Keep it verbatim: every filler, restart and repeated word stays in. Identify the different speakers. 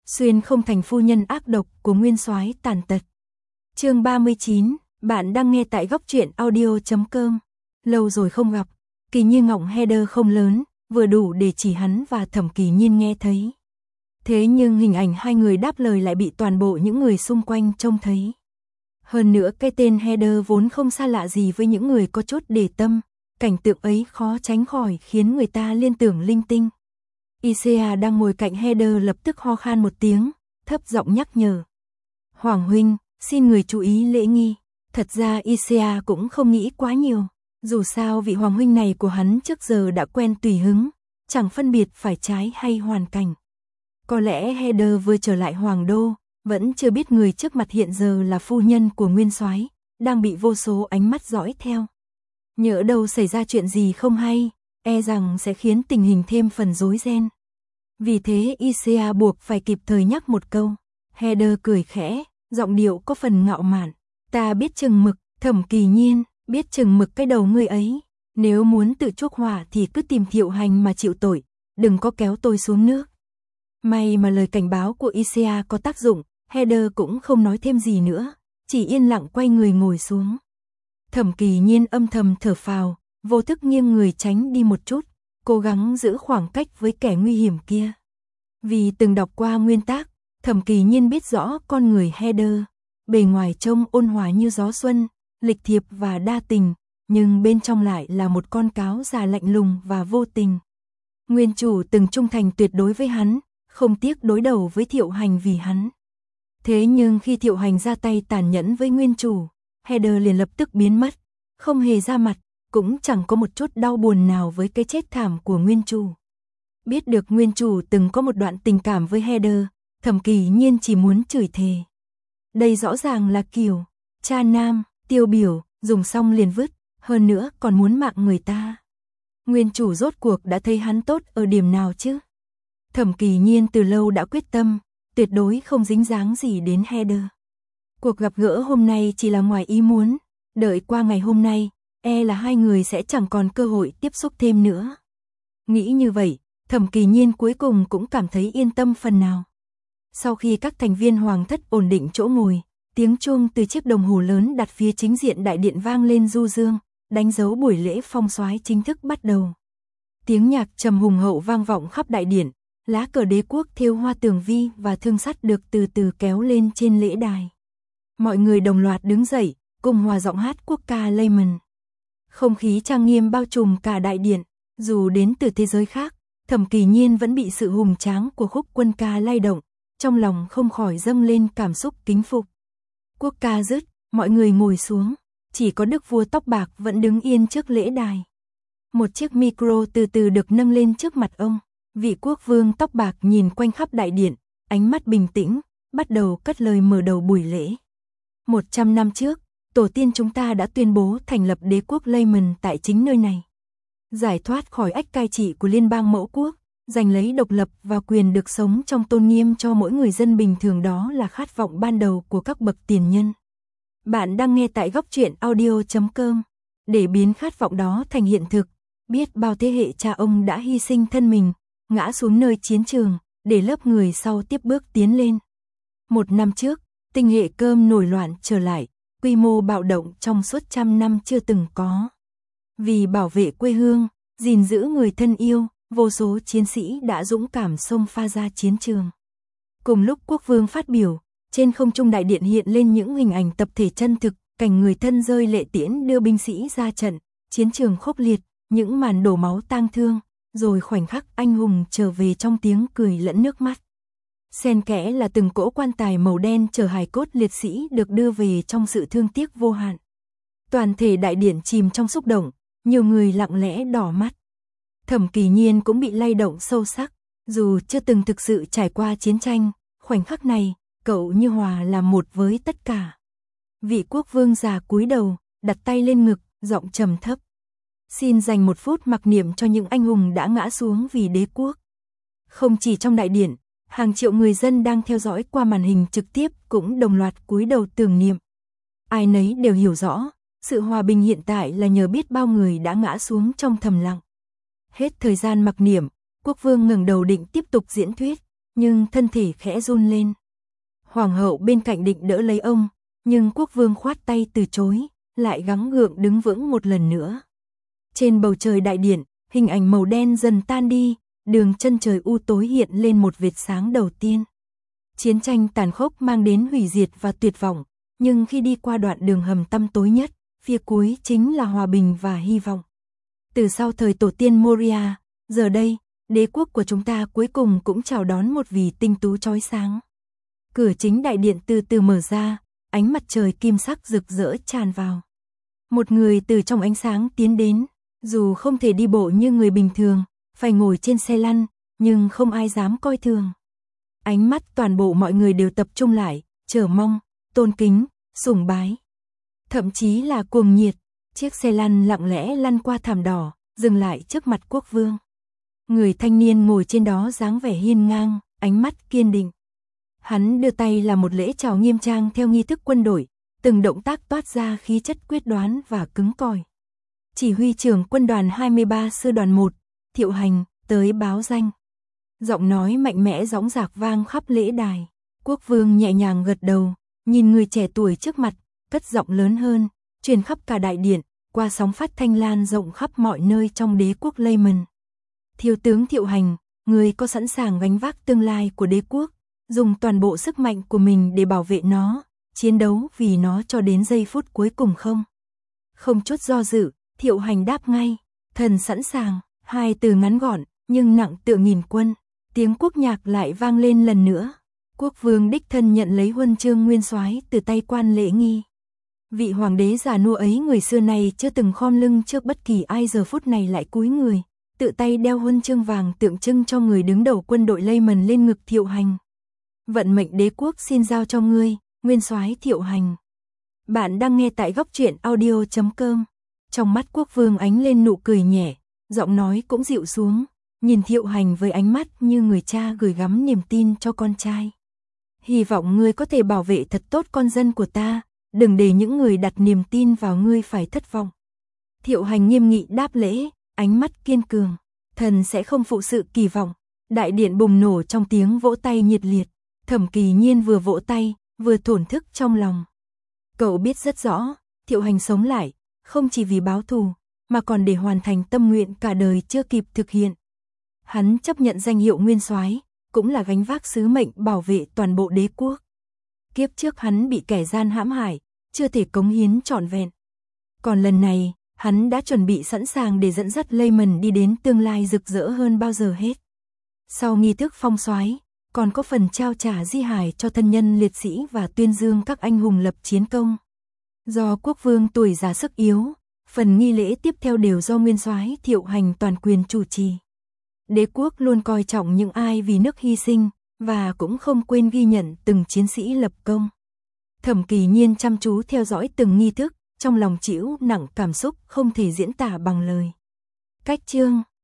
Speaker 1: Xuyên không thành phu nhân ác độc của nguyên soái tàn tật. Chương ba mươi chín, bạn đang nghe tại góc truyện audio chấm com. Lâu rồi không gặp, Kỳ Nhiên ngọng header không lớn, vừa đủ để chỉ hắn và Thẩm Kỳ Nhiên nghe thấy. Thế nhưng hình ảnh hai người đáp lời lại bị toàn bộ những người xung quanh trông thấy. Hơn nữa cái tên header vốn không xa lạ gì với những người có chút để tâm, cảnh tượng ấy khó tránh khỏi khiến người ta liên tưởng linh tinh. Isea đang ngồi cạnh header lập tức ho khan một tiếng, thấp giọng nhắc nhở. Hoàng huynh, xin người chú ý lễ nghi. Thật ra Isea cũng không nghĩ quá nhiều, dù sao vị hoàng huynh này của hắn trước giờ đã quen tùy hứng, chẳng phân biệt phải trái hay hoàn cảnh. Có lẽ header vừa trở lại hoàng đô, vẫn chưa biết người trước mặt hiện giờ là phu nhân của nguyên soái, đang bị vô số ánh mắt dõi theo. Nhỡ đâu xảy ra chuyện gì không hay, e rằng sẽ khiến tình hình thêm phần rối ren. Vì thế Isea buộc phải kịp thời nhắc một câu. Header cười khẽ, giọng điệu có phần ngạo mạn. Ta biết chừng mực, Thẩm Kỳ Nhiên, biết chừng mực cái đầu ngươi ấy. Nếu muốn tự chuốc họa thì cứ tìm Thiệu Hành mà chịu tội, đừng có kéo tôi xuống nước. May mà lời cảnh báo của Isea có tác dụng, Header cũng không nói thêm gì nữa, chỉ yên lặng quay người ngồi xuống. Thẩm Kỳ Nhiên âm thầm thở phào, vô thức nghiêng người tránh đi một chút, cố gắng giữ khoảng cách với kẻ nguy hiểm kia. Vì từng đọc qua nguyên tác, Thẩm Kỳ Nhiên biết rõ con người Header, bề ngoài trông ôn hòa như gió xuân, lịch thiệp và đa tình, nhưng bên trong lại là một con cáo già lạnh lùng và vô tình. Nguyên chủ từng trung thành tuyệt đối với hắn, không tiếc đối đầu với Thiệu Hành vì hắn. Thế nhưng khi Thiệu Hành ra tay tàn nhẫn với nguyên chủ, Header liền lập tức biến mất, không hề ra mặt, cũng chẳng có một chút đau buồn nào với cái chết thảm của nguyên chủ. Biết được nguyên chủ từng có một đoạn tình cảm với Header, Thẩm Kỳ Nhiên chỉ muốn chửi thề. Đây rõ ràng là kiểu cha nam, tiêu biểu, dùng xong liền vứt, hơn nữa còn muốn mạng người ta. Nguyên chủ rốt cuộc đã thấy hắn tốt ở điểm nào chứ? Thẩm Kỳ Nhiên từ lâu đã quyết tâm, tuyệt đối không dính dáng gì đến Header. Cuộc gặp gỡ hôm nay chỉ là ngoài ý muốn, đợi qua ngày hôm nay, e là hai người sẽ chẳng còn cơ hội tiếp xúc thêm nữa. Nghĩ như vậy, Thẩm Kỳ Nhiên cuối cùng cũng cảm thấy yên tâm phần nào. Sau khi các thành viên hoàng thất ổn định chỗ ngồi, tiếng chuông từ chiếc đồng hồ lớn đặt phía chính diện đại điện vang lên du dương, đánh dấu buổi lễ phong soái chính thức bắt đầu. Tiếng nhạc trầm hùng hậu vang vọng khắp đại điện, lá cờ đế quốc thêu hoa tường vi và thương sắt được từ từ kéo lên trên lễ đài. Mọi người đồng loạt đứng dậy, cùng hòa giọng hát quốc ca Lehman. Không khí trang nghiêm bao trùm cả đại điện, dù đến từ thế giới khác, Thẩm Kỳ Nhiên vẫn bị sự hùng tráng của khúc quân ca lay động, trong lòng không khỏi dâng lên cảm xúc kính phục. Quốc ca dứt, mọi người ngồi xuống, chỉ có đức vua tóc bạc vẫn đứng yên trước lễ đài. Một chiếc micro từ từ được nâng lên trước mặt ông, vị quốc vương tóc bạc nhìn quanh khắp đại điện, ánh mắt bình tĩnh, bắt đầu cất lời mở đầu buổi lễ. Một trăm năm trước, tổ tiên chúng ta đã tuyên bố thành lập đế quốc Lehman tại chính nơi này. Giải thoát khỏi ách cai trị của liên bang mẫu quốc, giành lấy độc lập và quyền được sống trong tôn nghiêm cho mỗi người dân bình thường, đó là khát vọng ban đầu của các bậc tiền nhân. Bạn đang nghe tại góc truyện audio chấm com. Để biến khát vọng đó thành hiện thực, biết bao thế hệ cha ông đã hy sinh thân mình, ngã xuống nơi chiến trường, để lớp người sau tiếp bước tiến lên. Một năm trước, tinh hệ cơm nổi loạn trở lại, quy mô bạo động trong suốt trăm năm chưa từng có. Vì bảo vệ quê hương, gìn giữ người thân yêu, vô số chiến sĩ đã dũng cảm xông pha ra chiến trường. Cùng lúc quốc vương phát biểu, trên không trung đại điện hiện lên những hình ảnh tập thể chân thực, cảnh người thân rơi lệ tiễn đưa binh sĩ ra trận, chiến trường khốc liệt, những màn đổ máu tang thương, rồi khoảnh khắc anh hùng trở về trong tiếng cười lẫn nước mắt. Xen kẽ là từng cỗ quan tài màu đen chở hài cốt liệt sĩ được đưa về trong sự thương tiếc vô hạn. Toàn thể đại điện chìm trong xúc động, nhiều người lặng lẽ đỏ mắt. Thẩm Kỳ Nhiên cũng bị lay động sâu sắc, dù chưa từng thực sự trải qua chiến tranh, khoảnh khắc này, cậu như hòa làm một với tất cả. Vị quốc vương già cúi đầu, đặt tay lên ngực, giọng trầm thấp. Xin dành một phút mặc niệm cho những anh hùng đã ngã xuống vì đế quốc. Không chỉ trong đại điện, hàng triệu người dân đang theo dõi qua màn hình trực tiếp cũng đồng loạt cúi đầu tưởng niệm. Ai nấy đều hiểu rõ, sự hòa bình hiện tại là nhờ biết bao người đã ngã xuống trong thầm lặng. Hết thời gian mặc niệm, quốc vương ngẩng đầu định tiếp tục diễn thuyết, nhưng thân thể khẽ run lên. Hoàng hậu bên cạnh định đỡ lấy ông, nhưng quốc vương khoát tay từ chối, lại gắng gượng đứng vững một lần nữa. Trên bầu trời đại điện, hình ảnh màu đen dần tan đi, đường chân trời u tối hiện lên một vệt sáng đầu tiên. Chiến tranh tàn khốc mang đến hủy diệt và tuyệt vọng, nhưng khi đi qua đoạn đường hầm tăm tối nhất, phía cuối chính là hòa bình và hy vọng. Từ sau thời tổ tiên Moria, giờ đây, đế quốc của chúng ta cuối cùng cũng chào đón một vì tinh tú chói sáng. Cửa chính đại điện từ từ mở ra, ánh mặt trời kim sắc rực rỡ tràn vào. Một người từ trong ánh sáng tiến đến, dù không thể đi bộ như người bình thường, phải ngồi trên xe lăn, nhưng không ai dám coi thường. Ánh mắt toàn bộ mọi người đều tập trung lại, chờ mong, tôn kính, sùng bái. Thậm chí là cuồng nhiệt, chiếc xe lăn lặng lẽ lăn qua thảm đỏ, dừng lại trước mặt quốc vương. Người thanh niên ngồi trên đó dáng vẻ hiên ngang, ánh mắt kiên định. Hắn đưa tay là một lễ chào nghiêm trang theo nghi thức quân đội, từng động tác toát ra khí chất quyết đoán và cứng cỏi. Chỉ huy trưởng quân đoàn hai mươi ba sư đoàn một, Thiệu Hành, tới báo danh. Giọng nói mạnh mẽ dõng dạc vang khắp lễ đài. Quốc vương nhẹ nhàng gật đầu, nhìn người trẻ tuổi trước mặt, cất giọng lớn hơn, truyền khắp cả đại điện, qua sóng phát thanh lan rộng khắp mọi nơi trong đế quốc Lehman. Thiếu tướng Thiệu Hành, người có sẵn sàng gánh vác tương lai của đế quốc, dùng toàn bộ sức mạnh của mình để bảo vệ nó, chiến đấu vì nó cho đến giây phút cuối cùng không? Không chút do dự, Thiệu Hành đáp ngay, thần sẵn sàng, hai từ ngắn gọn, nhưng nặng tựa nghìn quân. Tiếng quốc nhạc lại vang lên lần nữa. Quốc vương đích thân nhận lấy huân chương nguyên soái từ tay quan lễ nghi. Vị hoàng đế già nua ấy người xưa này chưa từng khom lưng trước bất kỳ ai, giờ phút này lại cúi người, tự tay đeo huân chương vàng tượng trưng cho người đứng đầu quân đội Lehman lên ngực Thiệu Hành. Vận mệnh đế quốc xin giao cho ngươi, nguyên soái Thiệu Hành. Bạn đang nghe tại góc truyện audio chấm com. Trong mắt quốc vương ánh lên nụ cười nhẹ, giọng nói cũng dịu xuống, nhìn Thiệu Hành với ánh mắt như người cha gửi gắm niềm tin cho con trai. Hy vọng ngươi có thể bảo vệ thật tốt con dân của ta, đừng để những người đặt niềm tin vào ngươi phải thất vọng. Thiệu Hành nghiêm nghị đáp lễ, ánh mắt kiên cường, thần sẽ không phụ sự kỳ vọng. Đại điện bùng nổ trong tiếng vỗ tay nhiệt liệt, Thẩm Kỳ Nhiên vừa vỗ tay, vừa thổn thức trong lòng. Cậu biết rất rõ, Thiệu Hành sống lại, không chỉ vì báo thù, mà còn để hoàn thành tâm nguyện cả đời chưa kịp thực hiện. Hắn chấp nhận danh hiệu nguyên soái, cũng là gánh vác sứ mệnh bảo vệ toàn bộ đế quốc. Kiếp trước hắn bị kẻ gian hãm hại, chưa thể cống hiến trọn vẹn. Còn lần này, hắn đã chuẩn bị sẵn sàng để dẫn dắt Lehman đi đến tương lai rực rỡ hơn bao giờ hết. Sau nghi thức phong soái, còn có phần trao trả di hài cho thân nhân liệt sĩ và tuyên dương các anh hùng lập chiến công. Do quốc vương tuổi già sức yếu, phần nghi lễ tiếp theo đều do nguyên soái Thiệu Hành toàn quyền chủ trì. Đế quốc luôn coi trọng những ai vì nước hy sinh, và cũng không quên ghi nhận từng chiến sĩ lập công. Thẩm Kỳ Nhiên chăm chú theo dõi từng nghi thức, trong lòng trĩu nặng cảm xúc không thể diễn tả bằng lời. Cách chương